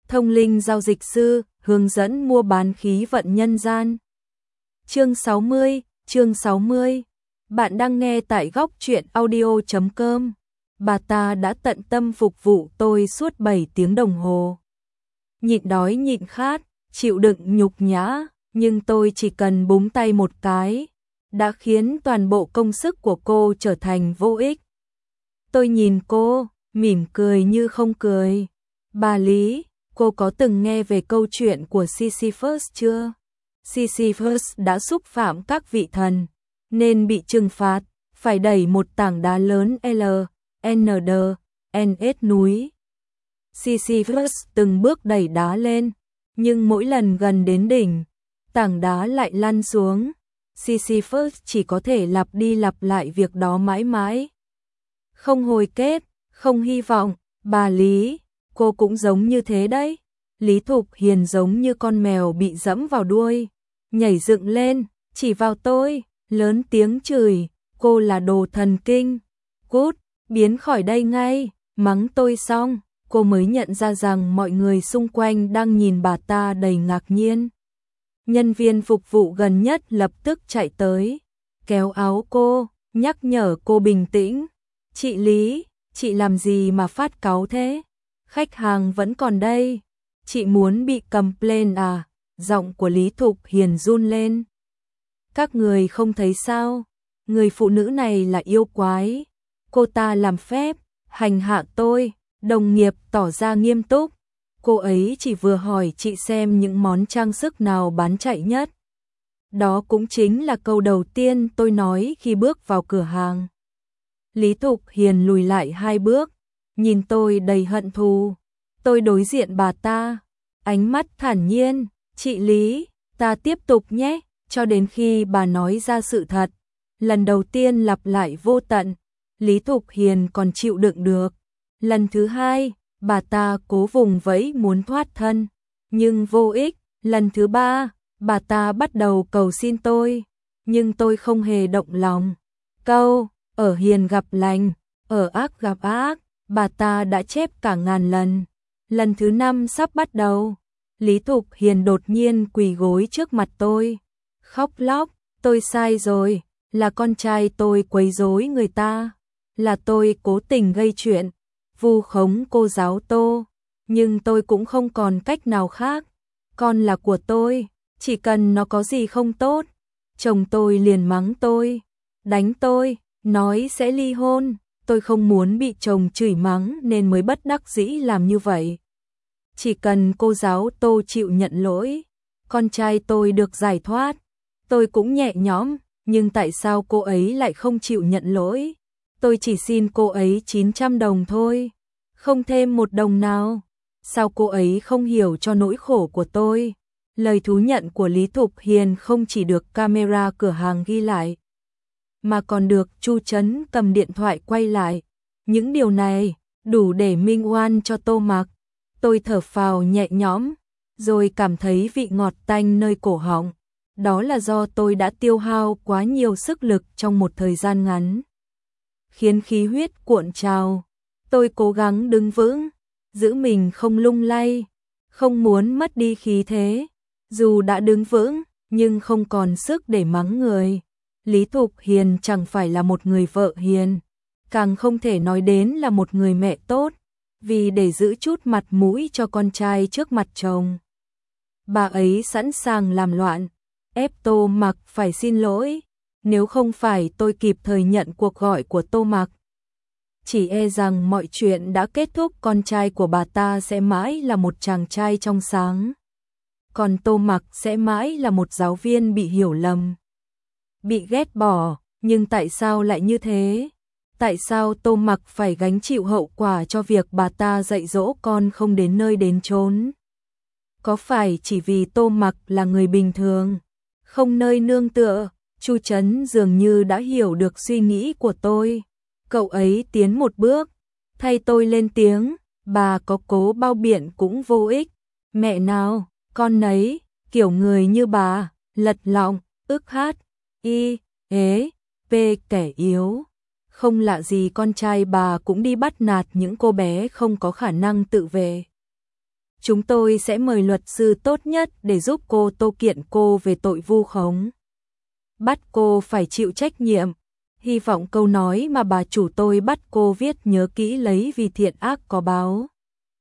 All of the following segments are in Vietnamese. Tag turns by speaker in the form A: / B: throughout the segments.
A: Thông linh giao dịch sư, hướng dẫn mua bán khí vận nhân gian. Chương 60. Bạn đang nghe tại góc truyện audio.com. Bà ta đã tận tâm phục vụ tôi suốt 7 tiếng đồng hồ. Nhịn đói nhịn khát, chịu đựng nhục nhã, nhưng tôi chỉ cần búng tay một cái, đã khiến toàn bộ công sức của cô trở thành vô ích. Tôi nhìn cô, mỉm cười như không cười. Bà Lý, cô có từng nghe về câu chuyện của Sisyphus chưa? Sisyphus đã xúc phạm các vị thần, nên bị trừng phạt, phải đẩy một tảng đá lớn LND núi. Sisyphus từng bước đẩy đá lên, nhưng mỗi lần gần đến đỉnh, tảng đá lại lăn xuống. Sisyphus chỉ có thể lặp đi lặp lại việc đó mãi mãi. Không hồi kết, không hy vọng. Bà Lý, cô cũng giống như thế đấy. Lý Thục Hiền giống như con mèo bị dẫm vào đuôi, nhảy dựng lên, chỉ vào tôi, lớn tiếng chửi, cô là đồ thần kinh. Cút, biến khỏi đây ngay. Mắng tôi xong, cô mới nhận ra rằng mọi người xung quanh đang nhìn bà ta đầy ngạc nhiên. Nhân viên phục vụ gần nhất lập tức chạy tới, kéo áo cô, nhắc nhở cô bình tĩnh. Chị Lý, chị làm gì mà phát cáu thế? Khách hàng vẫn còn đây. Chị muốn bị complain à? Giọng của Lý Thục Hiền run lên. Các người không thấy sao? Người phụ nữ này là yêu quái. Cô ta làm phép, hành hạ tôi. Đồng nghiệp tỏ ra nghiêm túc. Cô ấy chỉ vừa hỏi chị xem những món trang sức nào bán chạy nhất. Đó cũng chính là câu đầu tiên tôi nói khi bước vào cửa hàng. Lý Thục Hiền lùi lại 2 bước, nhìn tôi đầy hận thù. Tôi đối diện bà ta, ánh mắt thản nhiên. Chị Lý, ta tiếp tục nhé, cho đến khi bà nói ra sự thật. Lần đầu tiên lặp lại vô tận, Lý Thục Hiền còn chịu đựng được. Lần thứ 2, bà ta cố vùng vẫy muốn thoát thân, nhưng vô ích. Lần thứ 3, bà ta bắt đầu cầu xin tôi, nhưng tôi không hề động lòng. Câu, ở hiền gặp lành, ở ác gặp ác, bà ta đã chép cả ngàn lần. Lần thứ 5 sắp bắt đầu, Lý Thục Hiền đột nhiên quỳ gối trước mặt tôi, khóc lóc, tôi sai rồi, là con trai tôi quấy rối người ta, là tôi cố tình gây chuyện, vu khống cô giáo Tô, nhưng tôi cũng không còn cách nào khác, con là của tôi, chỉ cần nó có gì không tốt, chồng tôi liền mắng tôi, đánh tôi, nói sẽ ly hôn. Tôi không muốn bị chồng chửi mắng nên mới bất đắc dĩ làm như vậy. Chỉ cần cô giáo Tô chịu nhận lỗi, con trai tôi được giải thoát, tôi cũng nhẹ nhõm, nhưng tại sao cô ấy lại không chịu nhận lỗi? Tôi chỉ xin cô ấy 900 đồng thôi, không thêm 1 đồng nào. Sao cô ấy không hiểu cho nỗi khổ của tôi? Lời thú nhận của Lý Thục Hiền không chỉ được camera cửa hàng ghi lại, mà còn được Chu Trấn cầm điện thoại quay lại. Những điều này đủ để minh oan cho Tô Mặc. Tôi thở phào nhẹ nhõm, rồi cảm thấy vị ngọt tanh nơi cổ họng. Đó là do tôi đã tiêu hao quá nhiều sức lực trong một thời gian ngắn, khiến khí huyết cuộn trào. Tôi cố gắng đứng vững, giữ mình không lung lay, không muốn mất đi khí thế. Dù đã đứng vững, nhưng không còn sức để mắng người. Lý Thục Hiền chẳng phải là một người vợ hiền, càng không thể nói đến là một người mẹ tốt, vì để giữ chút mặt mũi cho con trai trước mặt chồng, bà ấy sẵn sàng làm loạn, ép Tô Mặc phải xin lỗi. Nếu không phải tôi kịp thời nhận cuộc gọi của Tô Mặc, chỉ e rằng mọi chuyện đã kết thúc. Con trai của bà ta sẽ mãi là một chàng trai trong sáng, còn Tô Mặc sẽ mãi là một giáo viên bị hiểu lầm, bị ghét bỏ. Nhưng tại sao lại như thế? Tại sao Tô Mặc phải gánh chịu hậu quả cho việc bà ta dạy dỗ con không đến nơi đến chốn? Có phải chỉ vì Tô Mặc là người bình thường, không nơi nương tựa? Chu Trấn dường như đã hiểu được suy nghĩ của tôi. Cậu ấy tiến một bước, thay tôi lên tiếng. Bà có cố bao biện cũng vô ích. Mẹ nào, con nấy, kiểu người như bà, lật lọng, ức hát, y, ế, p kẻ yếu. Không lạ gì con trai bà cũng đi bắt nạt những cô bé không có khả năng tự vệ. Chúng tôi sẽ mời luật sư tốt nhất để giúp cô tố kiện cô về tội vu khống. Bắt cô phải chịu trách nhiệm. Hy vọng câu nói mà bà chủ tôi bắt cô viết nhớ kỹ lấy, vì thiện ác có báo.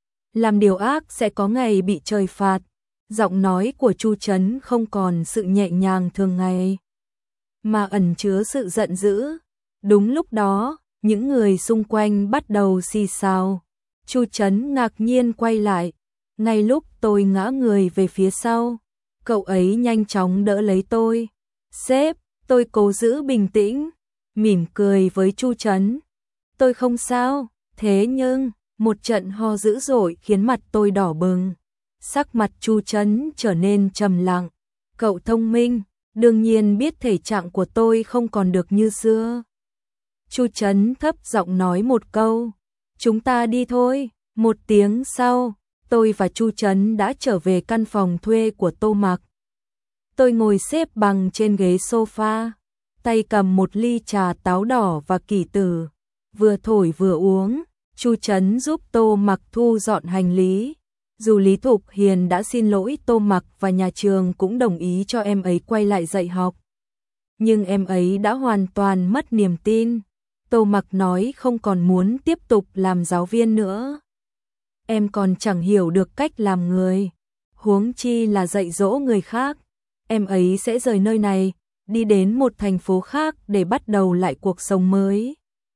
A: Làm điều ác sẽ có ngày bị trời phạt. Giọng nói của Chu Trấn không còn sự nhẹ nhàng thường ngày, mà ẩn chứa sự giận dữ. Đúng lúc đó, những người xung quanh bắt đầu xì xào. Chu Trấn ngạc nhiên quay lại. Ngay lúc tôi ngã người về phía sau, cậu ấy nhanh chóng đỡ lấy tôi. Sếp, tôi cố giữ bình tĩnh, mỉm cười với Chu Trấn. Tôi không sao, thế nhưng, một trận ho dữ dội khiến mặt tôi đỏ bừng. Sắc mặt Chu Trấn trở nên trầm lặng. Cậu thông minh, đương nhiên biết thể trạng của tôi không còn được như xưa. Chu Trấn thấp giọng nói một câu. Chúng ta đi thôi. Một tiếng sau, tôi và Chu Trấn đã trở về căn phòng thuê của Tô Mặc. Tôi ngồi xếp bằng trên ghế sofa, tay cầm một ly trà táo đỏ và kỷ tử, vừa thổi vừa uống. Chu Trấn giúp Tô Mặc thu dọn hành lý. Dù Lý Thục Hiền đã xin lỗi Tô Mặc và nhà trường cũng đồng ý cho em ấy quay lại dạy học, nhưng em ấy đã hoàn toàn mất niềm tin. Tô Mặc nói không còn muốn tiếp tục làm giáo viên nữa. Em còn chẳng hiểu được cách làm người, huống chi là dạy dỗ người khác. Em ấy sẽ rời nơi này, đi đến một thành phố khác để bắt đầu lại cuộc sống mới.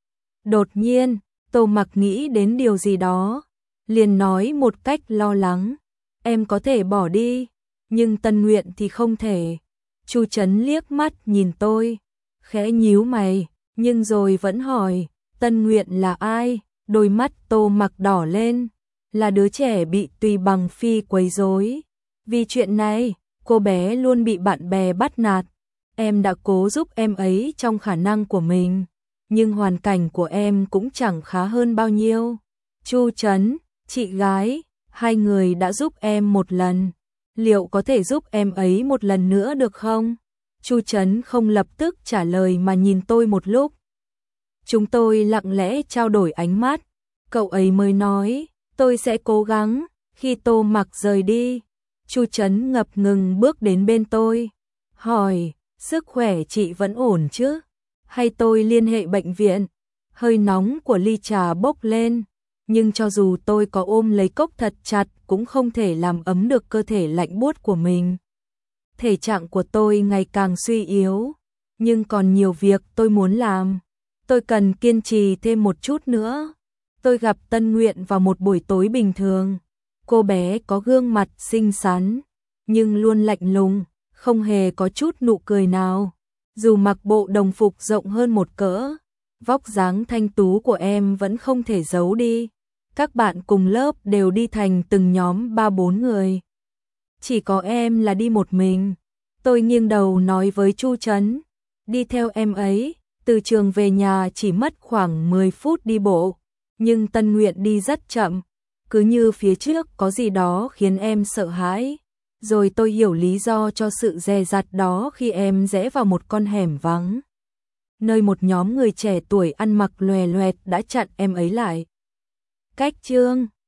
A: Đột nhiên, Tô Mặc nghĩ đến điều gì đó, liền nói một cách lo lắng. Em có thể bỏ đi, nhưng Tân Nguyện thì không thể. Chu Trấn liếc mắt nhìn tôi, khẽ nhíu mày, nhưng rồi vẫn hỏi, Tân Nguyện là ai? Đôi mắt Tô Mặc đỏ lên. Là đứa trẻ bị Tùy Bằng Phi quấy rối. Vì chuyện này, cô bé luôn bị bạn bè bắt nạt. Em đã cố giúp em ấy trong khả năng của mình, nhưng hoàn cảnh của em cũng chẳng khá hơn bao nhiêu. Chu Trấn, chị gái, hai người đã giúp em một lần, liệu có thể giúp em ấy một lần nữa được không? Chu Trấn không lập tức trả lời mà nhìn tôi một lúc. Chúng tôi lặng lẽ trao đổi ánh mắt, cậu ấy mới nói, tôi sẽ cố gắng. Khi Tô Mặc rời đi, Chu Trấn ngập ngừng bước đến bên tôi, hỏi, sức khỏe chị vẫn ổn chứ? Hay tôi liên hệ bệnh viện? Hơi nóng của ly trà bốc lên, nhưng cho dù tôi có ôm lấy cốc thật chặt cũng không thể làm ấm được cơ thể lạnh buốt của mình. Thể trạng của tôi ngày càng suy yếu, nhưng còn nhiều việc tôi muốn làm. Tôi cần kiên trì thêm một chút nữa. Tôi gặp Tân Nguyện vào một buổi tối bình thường. Cô bé có gương mặt xinh xắn, nhưng luôn lạnh lùng, không hề có chút nụ cười nào. Dù mặc bộ đồng phục rộng hơn một cỡ, vóc dáng thanh tú của em vẫn không thể giấu đi. Các bạn cùng lớp đều đi thành từng nhóm 3-4 người. Chỉ có em là đi một mình. Tôi nghiêng đầu nói với Chu Trấn, đi theo em ấy, từ trường về nhà chỉ mất khoảng 10 phút đi bộ, nhưng Tân Nguyện đi rất chậm, cứ như phía trước có gì đó khiến em sợ hãi. Rồi tôi hiểu lý do cho sự dè dặt đó khi em rẽ vào một con hẻm vắng, nơi một nhóm người trẻ tuổi ăn mặc lòe loẹt đã chặn em ấy lại. Cách chương